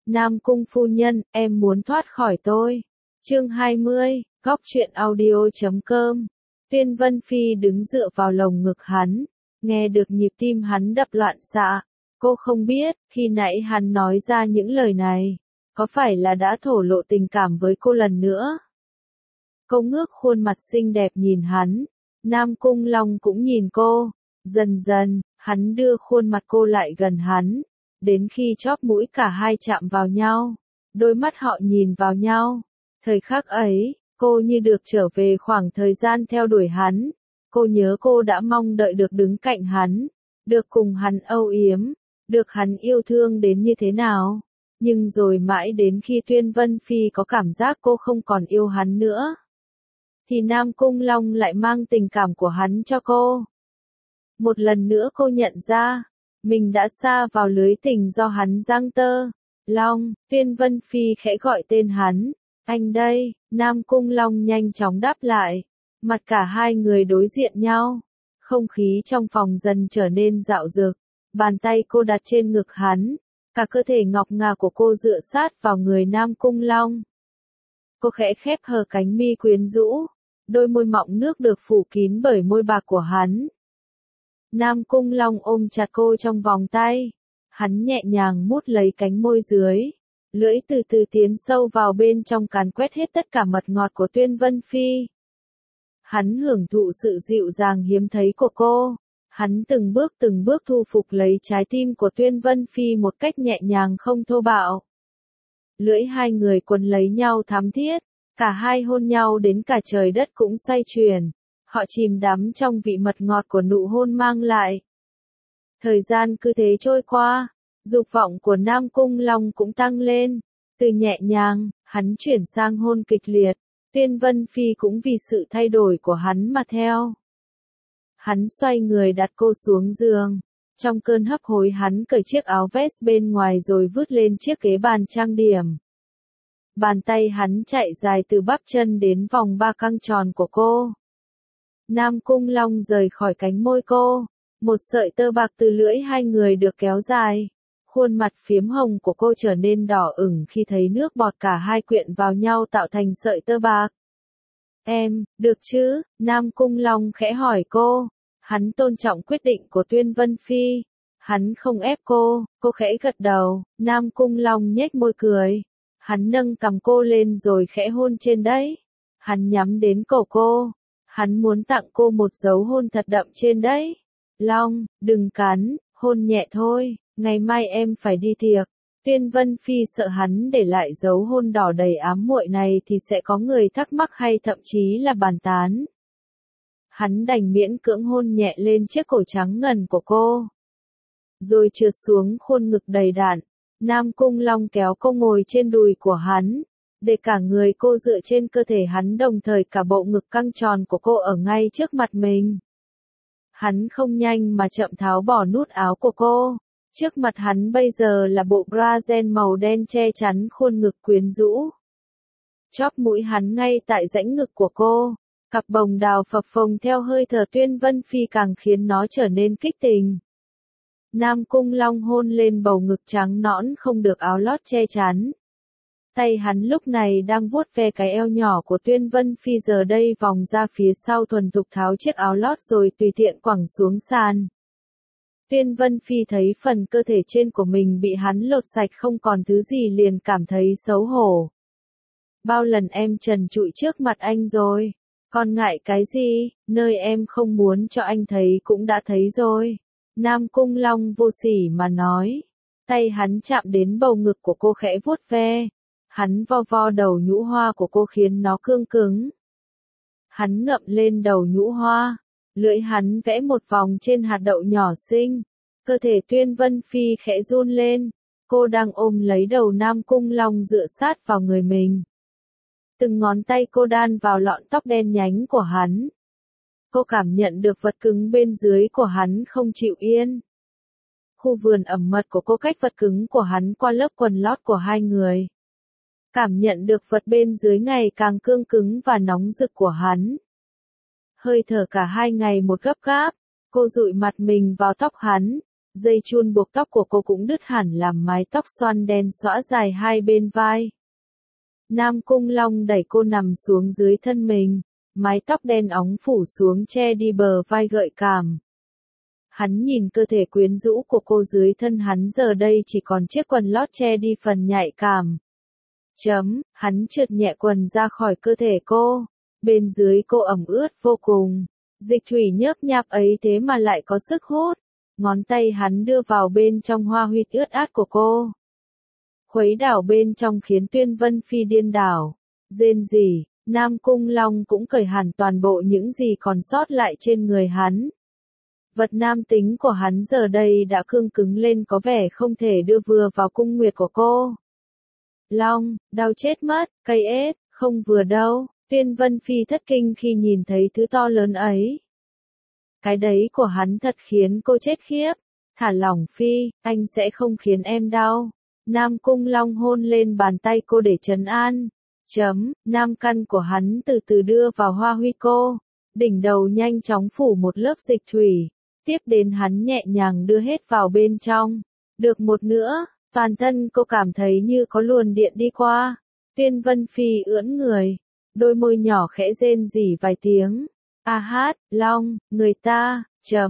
Nam Cung phu nhân, em muốn thoát khỏi tôi. Chương 20, Góc truyện audio.com. Tuyên Vân Phi đứng dựa vào lồng ngực hắn, nghe được nhịp tim hắn đập loạn xạ. Cô không biết, khi nãy hắn nói ra những lời này, có phải là đã thổ lộ tình cảm với cô lần nữa? Cô ngước khuôn mặt xinh đẹp nhìn hắn, Nam Cung Long cũng nhìn cô. Dần dần, hắn đưa khuôn mặt cô lại gần hắn, đến khi chóp mũi cả hai chạm vào nhau, đôi mắt họ nhìn vào nhau. Thời khắc ấy, cô như được trở về khoảng thời gian theo đuổi hắn. Cô nhớ cô đã mong đợi được đứng cạnh hắn, được cùng hắn âu yếm, được hắn yêu thương đến như thế nào. Nhưng rồi mãi đến khi Tuyên Vân Phi có cảm giác cô không còn yêu hắn nữa, thì Nam Cung Long lại mang tình cảm của hắn cho cô. Một lần nữa cô nhận ra, mình đã sa vào lưới tình do hắn giăng tơ. Long, Tuyên Vân Phi khẽ gọi tên hắn. Anh đây, Nam Cung Long nhanh chóng đáp lại. Mặt cả hai người đối diện nhau. Không khí trong phòng dần trở nên dạo dực. Bàn tay cô đặt trên ngực hắn. Cả cơ thể ngọc ngà của cô dựa sát vào người Nam Cung Long. Cô khẽ khép hờ cánh mi quyến rũ. Đôi môi mọng nước được phủ kín bởi môi bạc của hắn. Nam Cung Long ôm chặt cô trong vòng tay. Hắn nhẹ nhàng mút lấy cánh môi dưới. Lưỡi từ từ tiến sâu vào bên trong càn quét hết tất cả mật ngọt của Tuyên Vân Phi. Hắn hưởng thụ sự dịu dàng hiếm thấy của cô. Hắn từng bước thu phục lấy trái tim của Tuyên Vân Phi một cách nhẹ nhàng không thô bạo. Lưỡi hai người quấn lấy nhau thắm thiết. Cả hai hôn nhau đến cả trời đất cũng xoay chuyển. Họ chìm đắm trong vị mật ngọt của nụ hôn mang lại. Thời gian cứ thế trôi qua, dục vọng của Nam Cung Long cũng tăng lên. Từ nhẹ nhàng, hắn chuyển sang hôn kịch liệt. Tuyên Vân Phi cũng vì sự thay đổi của hắn mà theo. Hắn xoay người đặt cô xuống giường. Trong cơn hấp hối hắn cởi chiếc áo vest bên ngoài rồi vứt lên chiếc ghế bàn trang điểm. Bàn tay hắn chạy dài từ bắp chân đến vòng ba căng tròn của cô. Nam Cung Long rời khỏi cánh môi cô. Một sợi tơ bạc từ lưỡi hai người được kéo dài. Khuôn mặt phiếm hồng của cô trở nên đỏ ửng khi thấy nước bọt cả hai quyện vào nhau tạo thành sợi tơ bạc. Em, được chứ? Nam Cung Long khẽ hỏi cô. Hắn tôn trọng quyết định của Tuyên Vân Phi. Hắn không ép cô khẽ gật đầu. Nam Cung Long nhếch môi cười. Hắn nâng cằm cô lên rồi khẽ hôn trên đấy. Hắn nhắm đến cổ cô. Hắn muốn tặng cô một dấu hôn thật đậm trên đấy. Long, đừng cắn, hôn nhẹ thôi, ngày mai em phải đi tiệc. Tuyên Vân Phi sợ hắn để lại dấu hôn đỏ đầy ám muội này thì sẽ có người thắc mắc hay thậm chí là bàn tán. Hắn đành miễn cưỡng hôn nhẹ lên chiếc cổ trắng ngần của cô. Rồi trượt xuống khuôn ngực đầy đặn. Nam Cung Long kéo cô ngồi trên đùi của hắn. Để cả người cô dựa trên cơ thể hắn đồng thời cả bộ ngực căng tròn của cô ở ngay trước mặt mình. Hắn không nhanh mà chậm tháo bỏ nút áo của cô. Trước mặt hắn bây giờ là bộ bra ren màu đen che chắn khuôn ngực quyến rũ. Chóp mũi hắn ngay tại rãnh ngực của cô. Cặp bồng đào phập phồng theo hơi thở Tuyên Vân Phi càng khiến nó trở nên kích tình. Nam Cung Long hôn lên bầu ngực trắng nõn không được áo lót che chắn. Tay hắn lúc này đang vuốt ve cái eo nhỏ của Tuyên Vân Phi giờ đây vòng ra phía sau thuần thục tháo chiếc áo lót rồi tùy tiện quẳng xuống sàn. Tuyên Vân Phi thấy phần cơ thể trên của mình bị hắn lột sạch không còn thứ gì liền cảm thấy xấu hổ. Bao lần em trần trụi trước mặt anh rồi, còn ngại cái gì, nơi em không muốn cho anh thấy cũng đã thấy rồi. Nam Cung Long vô sỉ mà nói. Tay hắn chạm đến bầu ngực của cô khẽ vuốt ve. Hắn vo vo đầu nhũ hoa của cô khiến nó cương cứng. Hắn ngậm lên đầu nhũ hoa. Lưỡi hắn vẽ một vòng trên hạt đậu nhỏ xinh. Cơ thể Tuyên Vân Phi khẽ run lên. Cô đang ôm lấy đầu Nam Cung Long dựa sát vào người mình. Từng ngón tay cô đan vào lọn tóc đen nhánh của hắn. Cô cảm nhận được vật cứng bên dưới của hắn không chịu yên. Khu vườn ẩm mật của cô cách vật cứng của hắn qua lớp quần lót của hai người. Cảm nhận được vật bên dưới ngày càng cương cứng và nóng rực của hắn. Hơi thở cả hai ngày một gấp gáp, cô dụi mặt mình vào tóc hắn. Dây chun buộc tóc của cô cũng đứt hẳn làm mái tóc xoăn đen xõa dài hai bên vai. Nam Cung Long đẩy cô nằm xuống dưới thân mình, mái tóc đen óng phủ xuống che đi bờ vai gợi cảm. Hắn nhìn cơ thể quyến rũ của cô dưới thân hắn giờ đây chỉ còn chiếc quần lót che đi phần nhạy cảm. Hắn trượt nhẹ quần ra khỏi cơ thể cô, bên dưới cô ẩm ướt vô cùng, dịch thủy nhớp nháp ấy thế mà lại có sức hút, ngón tay hắn đưa vào bên trong hoa huyệt ướt át của cô. Khuấy đảo bên trong khiến Tuyên Vân Phi điên đảo, rên rỉ, Nam Cung Long cũng cởi hẳn toàn bộ những gì còn sót lại trên người hắn. Vật nam tính của hắn giờ đây đã cương cứng lên có vẻ không thể đưa vừa vào cung nguyệt của cô. Long, đau chết mất, cây ết, không vừa đâu, Tuyên Vân Phi thất kinh khi nhìn thấy thứ to lớn ấy. Cái đấy của hắn thật khiến cô chết khiếp, thả lỏng Phi, anh sẽ không khiến em đau. Nam Cung Long hôn lên bàn tay cô để trấn an. Nam căn của hắn từ từ đưa vào hoa huy cô, đỉnh đầu nhanh chóng phủ một lớp dịch thủy, tiếp đến hắn nhẹ nhàng đưa hết vào bên trong. Được một nữa, toàn thân cô cảm thấy như có luồn điện đi qua. Tuyên Vân Phi ưỡn người, đôi môi nhỏ khẽ rên rỉ vài tiếng. A hát, Long, người ta,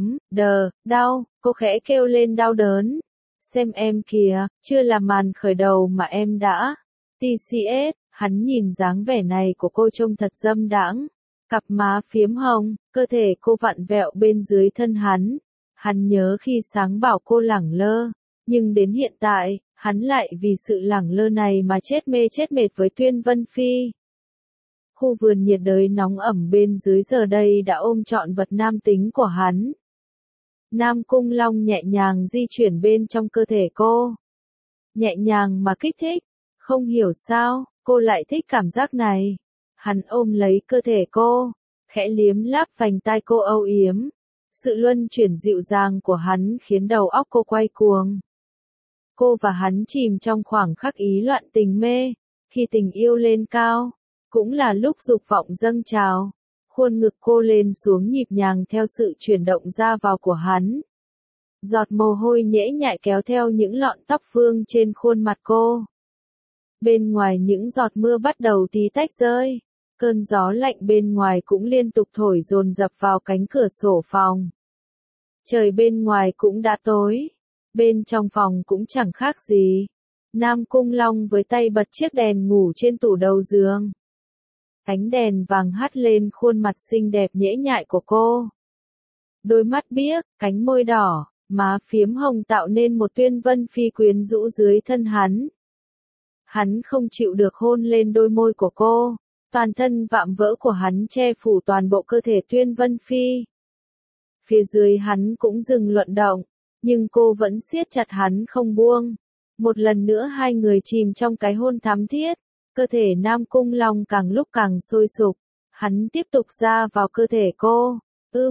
đau, cô khẽ kêu lên đau đớn. Xem em kìa, chưa là màn khởi đầu mà em đã. TCS, hắn nhìn dáng vẻ này của cô trông thật dâm đãng. Cặp má phiếm hồng, cơ thể cô vặn vẹo bên dưới thân hắn. Hắn nhớ khi sáng bảo cô lẳng lơ, nhưng đến hiện tại, hắn lại vì sự lẳng lơ này mà chết mê chết mệt với Tuyên Vân Phi. Khu vườn nhiệt đới nóng ẩm bên dưới giờ đây đã ôm trọn vật nam tính của hắn. Nam Cung Long nhẹ nhàng di chuyển bên trong cơ thể cô. Nhẹ nhàng mà kích thích, không hiểu sao, cô lại thích cảm giác này. Hắn ôm lấy cơ thể cô, khẽ liếm láp vành tai cô âu yếm. Sự luân chuyển dịu dàng của hắn khiến đầu óc cô quay cuồng. Cô và hắn chìm trong khoảng khắc ý loạn tình mê, khi tình yêu lên cao, cũng là lúc dục vọng dâng trào. Khuôn ngực cô lên xuống nhịp nhàng theo sự chuyển động ra vào của hắn. Giọt mồ hôi nhễ nhại kéo theo những lọn tóc vương trên khuôn mặt cô. Bên ngoài những giọt mưa bắt đầu tí tách rơi. Cơn gió lạnh bên ngoài cũng liên tục thổi dồn dập vào cánh cửa sổ phòng. Trời bên ngoài cũng đã tối. Bên trong phòng cũng chẳng khác gì. Nam Cung Long với tay bật chiếc đèn ngủ trên tủ đầu giường. Ánh đèn vàng hắt lên khuôn mặt xinh đẹp nhễ nhại của cô. Đôi mắt biếc, cánh môi đỏ, má phiếm hồng tạo nên một Tuyên Vân Phi quyến rũ dưới thân hắn. Hắn không chịu được hôn lên đôi môi của cô, toàn thân vạm vỡ của hắn che phủ toàn bộ cơ thể Tuyên Vân Phi. Phía dưới hắn cũng dừng luận động, nhưng cô vẫn siết chặt hắn không buông. Một lần nữa hai người chìm trong cái hôn thắm thiết. Cơ thể Nam Cung Long càng lúc càng sôi sục, hắn tiếp tục ra vào cơ thể cô.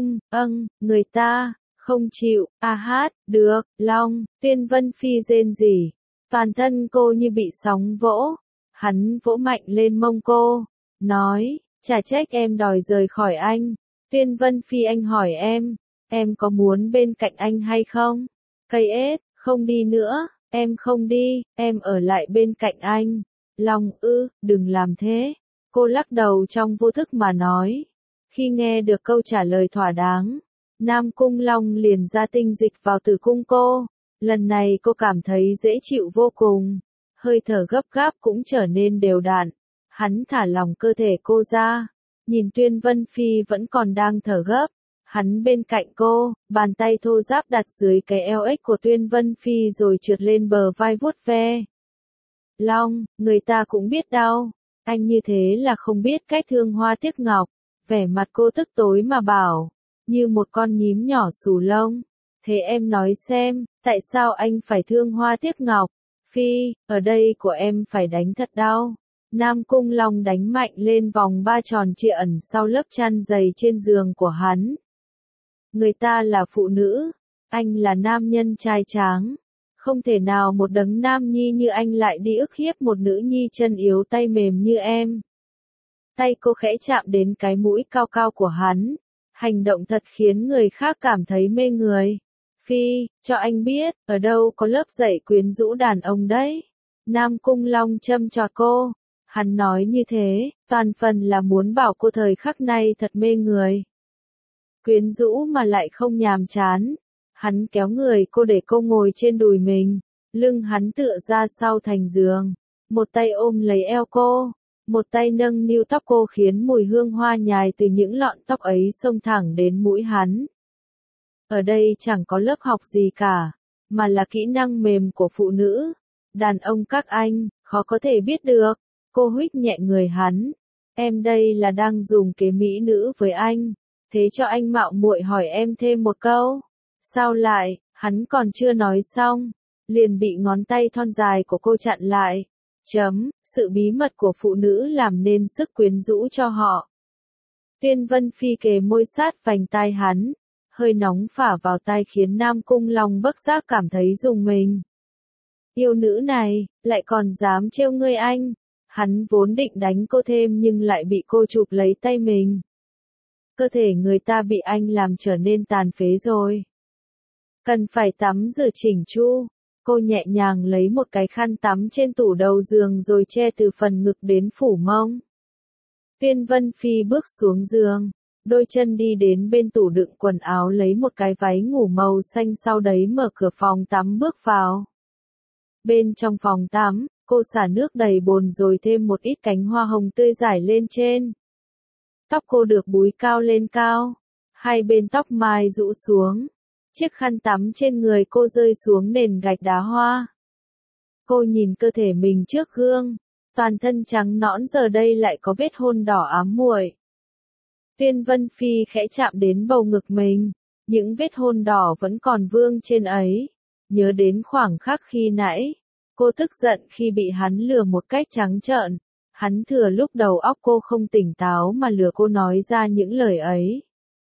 Người ta, không chịu, a hát, được, Long, Tuyên Vân Phi rên rỉ. Toàn thân cô như bị sóng vỗ, hắn vỗ mạnh lên mông cô, nói, chả trách em đòi rời khỏi anh. Tuyên Vân Phi anh hỏi em có muốn bên cạnh anh hay không? Cây ết, không đi nữa, em không đi, em ở lại bên cạnh anh. Long đừng làm thế. Cô lắc đầu trong vô thức mà nói. Khi nghe được câu trả lời thỏa đáng, Nam Cung Long liền ra tinh dịch vào tử cung cô. Lần này cô cảm thấy dễ chịu vô cùng. Hơi thở gấp gáp cũng trở nên đều đặn. Hắn thả lỏng cơ thể cô ra. Nhìn Tuyên Vân Phi vẫn còn đang thở gấp. Hắn bên cạnh cô, bàn tay thô ráp đặt dưới cái eo ếch của Tuyên Vân Phi rồi trượt lên bờ vai vuốt ve. Long, người ta cũng biết đau. Anh như thế là không biết cách thương hoa tiếc ngọc. Vẻ mặt cô tức tối mà bảo. Như một con nhím nhỏ xù lông. Thế em nói xem, tại sao anh phải thương hoa tiếc ngọc? Phi, ở đây của em phải đánh thật đau. Nam Cung Long đánh mạnh lên vòng ba tròn trịa ẩn sau lớp chăn dày trên giường của hắn. Người ta là phụ nữ. Anh là nam nhân trai tráng. Không thể nào một đấng nam nhi như anh lại đi ức hiếp một nữ nhi chân yếu tay mềm như em. Tay cô khẽ chạm đến cái mũi cao cao của hắn. Hành động thật khiến người khác cảm thấy mê người. Phi, cho anh biết, ở đâu có lớp dạy quyến rũ đàn ông đấy. Nam Cung Long châm chọc cô. Hắn nói như thế, toàn phần là muốn bảo cô thời khắc này thật mê người. Quyến rũ mà lại không nhàm chán. Hắn kéo người cô để cô ngồi trên đùi mình, lưng hắn tựa ra sau thành giường, một tay ôm lấy eo cô, một tay nâng niu tóc cô khiến mùi hương hoa nhài từ những lọn tóc ấy xông thẳng đến mũi hắn. Ở đây chẳng có lớp học gì cả, mà là kỹ năng mềm của phụ nữ. Đàn ông các anh, khó có thể biết được. Cô huých nhẹ người hắn. Em đây là đang dùng kế mỹ nữ với anh. Thế cho anh mạo muội hỏi em thêm một câu. Sao lại, hắn còn chưa nói xong. Liền bị ngón tay thon dài của cô chặn lại. Sự bí mật của phụ nữ làm nên sức quyến rũ cho họ. Tuyên Vân Phi kề môi sát vành tai hắn. Hơi nóng phả vào tai khiến Nam Cung Long bất giác cảm thấy rùng mình. Yêu nữ này, lại còn dám trêu ngươi anh. Hắn vốn định đánh cô thêm nhưng lại bị cô chụp lấy tay mình. Cơ thể người ta bị anh làm trở nên tàn phế rồi. Cần phải tắm rửa chỉnh chu. Cô nhẹ nhàng lấy một cái khăn tắm trên tủ đầu giường rồi che từ phần ngực đến phủ mông. Tuyên Vân Phi bước xuống giường. Đôi chân đi đến bên tủ đựng quần áo lấy một cái váy ngủ màu xanh, sau đấy mở cửa phòng tắm bước vào. Bên trong phòng tắm, cô xả nước đầy bồn rồi thêm một ít cánh hoa hồng tươi rải lên trên. Tóc cô được búi cao lên cao, hai bên tóc mai rũ xuống. Chiếc khăn tắm trên người cô rơi xuống nền gạch đá hoa. Cô nhìn cơ thể mình trước gương, toàn thân trắng nõn giờ đây lại có vết hôn đỏ ám muội. Tuyên Vân Phi khẽ chạm đến bầu ngực mình, những vết hôn đỏ vẫn còn vương trên ấy. Nhớ đến khoảng khắc khi nãy, cô tức giận khi bị hắn lừa một cách trắng trợn. Hắn thừa lúc đầu óc cô không tỉnh táo mà lừa cô nói ra những lời ấy.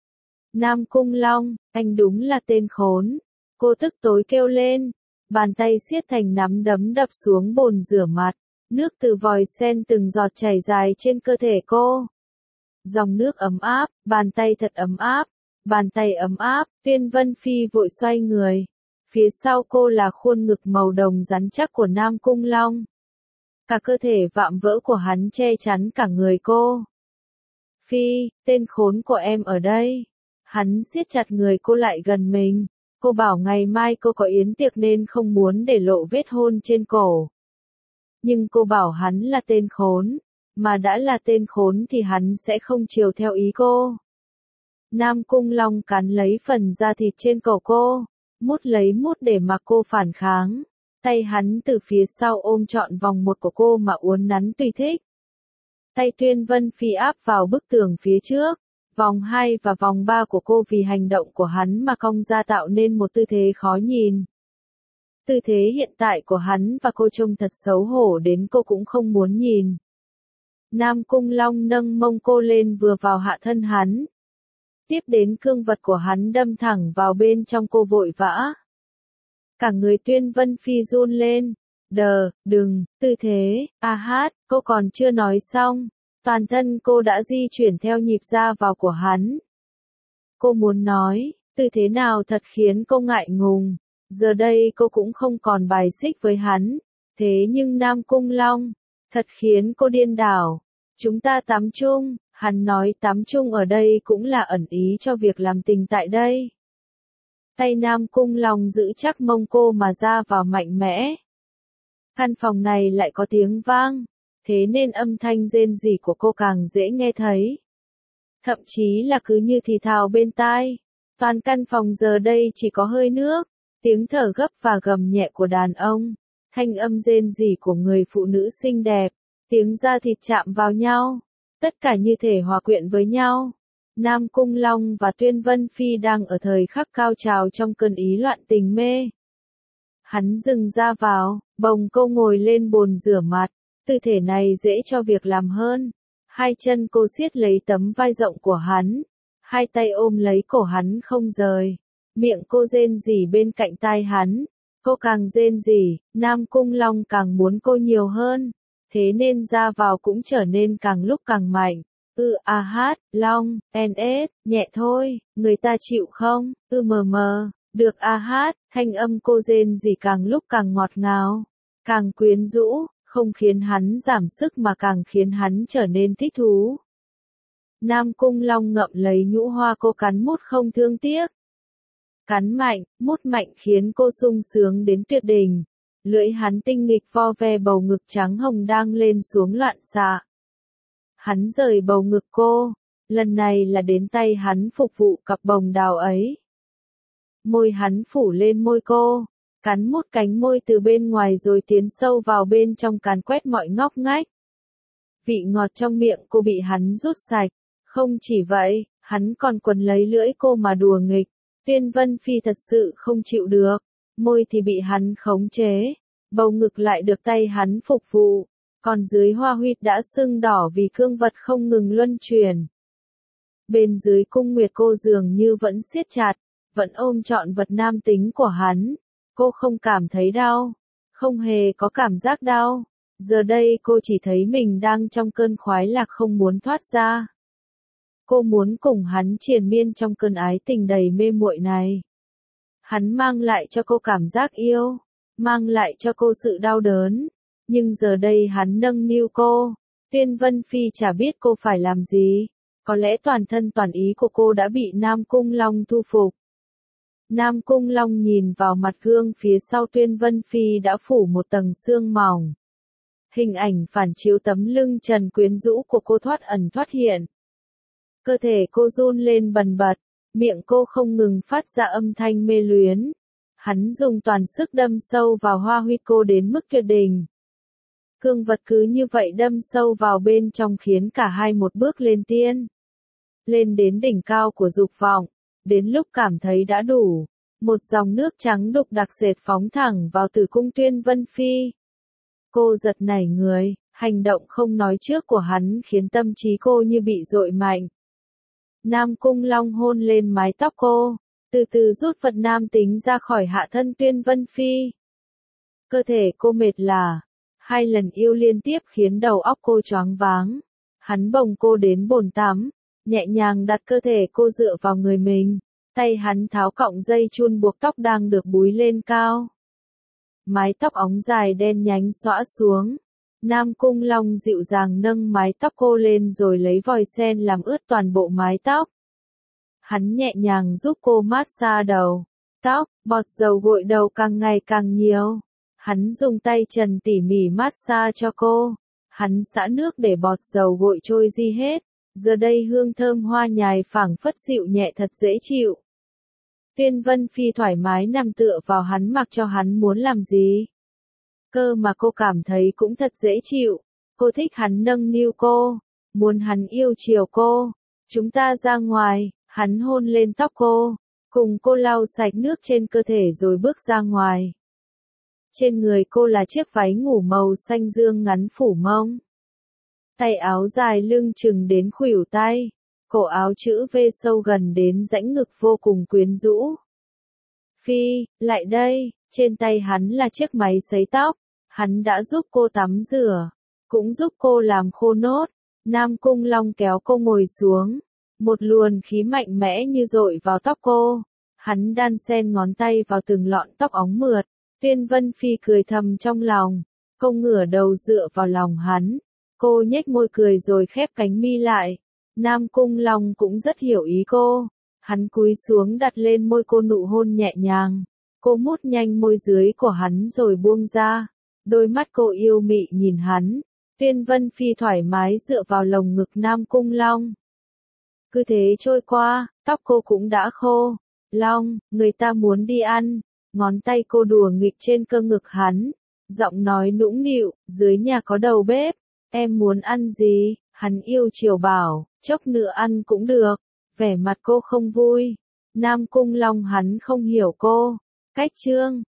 Nam Cung Long, anh đúng là tên khốn. Cô tức tối kêu lên, bàn tay siết thành nắm đấm đập xuống bồn rửa mặt. Nước từ vòi sen từng giọt chảy dài trên cơ thể cô. Dòng nước ấm áp, bàn tay thật ấm áp, bàn tay ấm áp. Tuyên Vân Phi vội xoay người. Phía sau cô là khuôn ngực màu đồng rắn chắc của Nam Cung Long. Cả cơ thể vạm vỡ của hắn che chắn cả người cô. Phi, tên khốn của em ở đây. Hắn siết chặt người cô lại gần mình. Cô bảo ngày mai cô có yến tiệc nên không muốn để lộ vết hôn trên cổ. Nhưng cô bảo hắn là tên khốn. Mà đã là tên khốn thì hắn sẽ không chiều theo ý cô. Nam Cung Long cắn lấy phần da thịt trên cổ cô. Mút lấy mút để mặc cô phản kháng. Tay hắn từ phía sau ôm trọn vòng một của cô mà uốn nắn tùy thích. Tay Tuyên Vân Phi áp vào bức tường phía trước. Vòng 2 và vòng 3 của cô vì hành động của hắn mà cong ra tạo nên một tư thế khó nhìn. Tư thế hiện tại của hắn và cô trông thật xấu hổ đến cô cũng không muốn nhìn. Nam Cung Long nâng mông cô lên vừa vào hạ thân hắn. Tiếp đến cương vật của hắn đâm thẳng vào bên trong cô vội vã. Cả người Tuyên Vân Phi run lên. Đừng, tư thế, cô còn chưa nói xong. Toàn thân cô đã di chuyển theo nhịp ra vào của hắn. Cô muốn nói, tư thế nào thật khiến cô ngại ngùng. Giờ đây cô cũng không còn bài xích với hắn. Thế nhưng Nam Cung Long, thật khiến cô điên đảo. Chúng ta tắm chung, hắn nói tắm chung ở đây cũng là ẩn ý cho việc làm tình tại đây. Tay Nam Cung Long giữ chắc mông cô mà ra vào mạnh mẽ. Căn phòng này lại có tiếng vang, thế nên âm thanh rên rỉ của cô càng dễ nghe thấy. Thậm chí là cứ như thì thào bên tai. Toàn căn phòng giờ đây chỉ có hơi nước, tiếng thở gấp và gầm nhẹ của đàn ông, thanh âm rên rỉ của người phụ nữ xinh đẹp, tiếng da thịt chạm vào nhau, tất cả như thể hòa quyện với nhau. Nam Cung Long và Tuyên Vân Phi đang ở thời khắc cao trào trong cơn ý loạn tình mê. Hắn dừng ra vào, bồng cô ngồi lên bồn rửa mặt, tư thể này dễ cho việc làm hơn. Hai chân cô siết lấy tấm vai rộng của hắn, hai tay ôm lấy cổ hắn không rời. Miệng cô rên rỉ bên cạnh tai hắn, cô càng rên rỉ, Nam Cung Long càng muốn cô nhiều hơn, thế nên ra vào cũng trở nên càng lúc càng mạnh. Long, nhẹ thôi, người ta chịu không, mờ mờ. Được a hát, thanh âm cô rên rỉ càng lúc càng ngọt ngào, càng quyến rũ, không khiến hắn giảm sức mà càng khiến hắn trở nên thích thú. Nam Cung Long ngậm lấy nhũ hoa cô cắn mút không thương tiếc. Cắn mạnh, mút mạnh khiến cô sung sướng đến tuyệt đỉnh. Lưỡi hắn tinh nghịch vo ve bầu ngực trắng hồng đang lên xuống loạn xạ. Hắn rời bầu ngực cô, lần này là đến tay hắn phục vụ cặp bồng đào ấy. Môi hắn phủ lên môi cô, cắn mút cánh môi từ bên ngoài rồi tiến sâu vào bên trong càn quét mọi ngóc ngách. Vị ngọt trong miệng cô bị hắn rút sạch, không chỉ vậy, hắn còn quấn lấy lưỡi cô mà đùa nghịch. Tuyên Vân Phi thật sự không chịu được, môi thì bị hắn khống chế, bầu ngực lại được tay hắn phục vụ, còn dưới hoa huyệt đã sưng đỏ vì cương vật không ngừng luân chuyển. Bên dưới cung nguyệt cô dường như vẫn siết chặt, vẫn ôm trọn vật nam tính của hắn, cô không cảm thấy đau, không hề có cảm giác đau, giờ đây cô chỉ thấy mình đang trong cơn khoái lạc không muốn thoát ra. Cô muốn cùng hắn triền miên trong cơn ái tình đầy mê muội này. Hắn mang lại cho cô cảm giác yêu, mang lại cho cô sự đau đớn, nhưng giờ đây hắn nâng niu cô. Tuyên Vân Phi chả biết cô phải làm gì, có lẽ toàn thân toàn ý của cô đã bị Nam Cung Long thu phục. Nam Cung Long nhìn vào mặt gương phía sau Tuyên Vân Phi đã phủ một tầng sương mỏng. Hình ảnh phản chiếu tấm lưng trần quyến rũ của cô thoát ẩn thoát hiện. Cơ thể cô run lên bần bật, miệng cô không ngừng phát ra âm thanh mê luyến. Hắn dùng toàn sức đâm sâu vào hoa huyệt cô đến mức tuyệt đỉnh. Cương vật cứ như vậy đâm sâu vào bên trong khiến cả hai một bước lên tiên. Lên đến đỉnh cao của dục vọng, đến lúc cảm thấy đã đủ, một dòng nước trắng đục đặc sệt phóng thẳng vào tử cung Tuyên Vân Phi. Cô giật nảy người, hành động không nói trước của hắn khiến tâm trí cô như bị dội mạnh. Nam Cung Long hôn lên mái tóc cô, từ từ rút vật nam tính ra khỏi hạ thân Tuyên Vân Phi. Cơ thể cô mệt lả, 2 lần yêu liên tiếp khiến đầu óc cô choáng váng. Hắn bồng cô đến bồn tắm, nhẹ nhàng đặt cơ thể cô dựa vào người mình, tay hắn tháo cọng dây chun buộc tóc đang được búi lên cao. Mái tóc óng dài đen nhánh xõa xuống. Nam Cung Long dịu dàng nâng mái tóc cô lên rồi lấy vòi sen làm ướt toàn bộ mái tóc. Hắn nhẹ nhàng giúp cô massage đầu, tóc, bọt dầu gội đầu càng ngày càng nhiều. Hắn dùng tay trần tỉ mỉ massage cho cô. Hắn xả nước để bọt dầu gội trôi đi hết. Giờ đây hương thơm hoa nhài phảng phất dịu nhẹ thật dễ chịu. Tuyên Vân Phi thoải mái nằm tựa vào hắn mặc cho hắn muốn làm gì. Cơ mà cô cảm thấy cũng thật dễ chịu. Cô thích hắn nâng niu cô, muốn hắn yêu chiều cô. Chúng ta ra ngoài, hắn hôn lên tóc cô, cùng cô lau sạch nước trên cơ thể rồi bước ra ngoài. Trên người cô là chiếc váy ngủ màu xanh dương ngắn phủ mông. Tay áo dài lưng chừng đến khuỷu tay, cổ áo chữ V sâu gần đến rãnh ngực vô cùng quyến rũ. Phi, lại đây, trên tay hắn là chiếc máy sấy tóc, hắn đã giúp cô tắm rửa, cũng giúp cô làm khô nốt. Nam Cung Long kéo cô ngồi xuống, một luồng khí mạnh mẽ như dội vào tóc cô. Hắn đan xen ngón tay vào từng lọn tóc óng mượt. Tuyên Vân Phi cười thầm trong lòng, cô ngửa đầu dựa vào lòng hắn. Cô nhếch môi cười rồi khép cánh mi lại. Nam Cung Long cũng rất hiểu ý cô. Hắn cúi xuống đặt lên môi cô nụ hôn nhẹ nhàng. Cô mút nhanh môi dưới của hắn rồi buông ra. Đôi mắt cô yêu mị nhìn hắn. Tuyên Vân Phi thoải mái dựa vào lồng ngực Nam Cung Long. Cứ thế trôi qua, tóc cô cũng đã khô. Long, người ta muốn đi ăn. Ngón tay cô đùa nghịch trên cơ ngực hắn. Giọng nói nũng nịu, dưới nhà có đầu bếp. Em muốn ăn gì? Hắn yêu chiều bảo, chốc nữa ăn cũng được. Vẻ mặt cô không vui. Nam Cung Long hắn không hiểu cô. Cách chương